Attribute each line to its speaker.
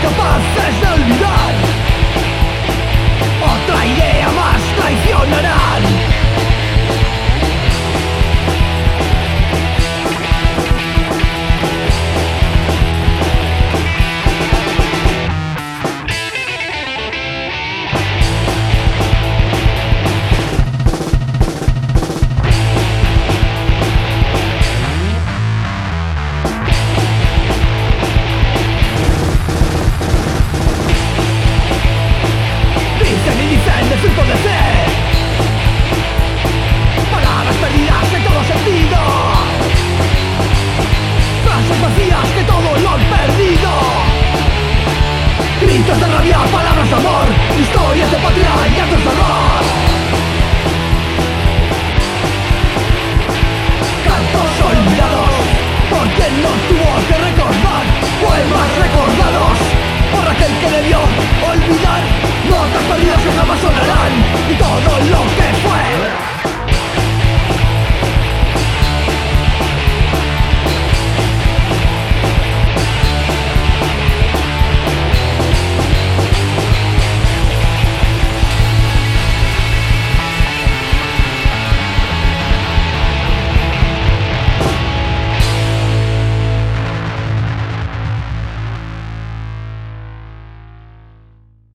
Speaker 1: incapaces de olvidar. Otra idea más traicionarán. Dicen de su poder ser palabras perdidas en todo sentido, frases vacías que todo lo han perdido, gritos de rabia, palabras